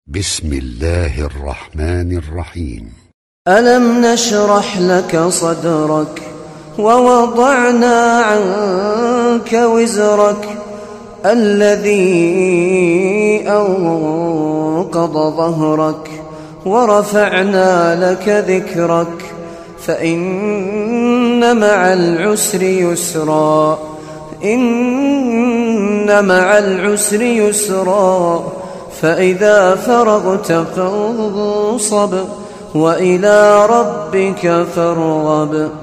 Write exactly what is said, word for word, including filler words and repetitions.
بسم الله الرحمن الرحيم. ألم نشرح لك صدرك ووضعنا عنك وزرك الذي أنقض ظهرك ورفعنا لك ذكرك فإن مع العسر يسرا إن مع العسر يسرا فإذا فرغت فانصب وإلى ربك فارغب.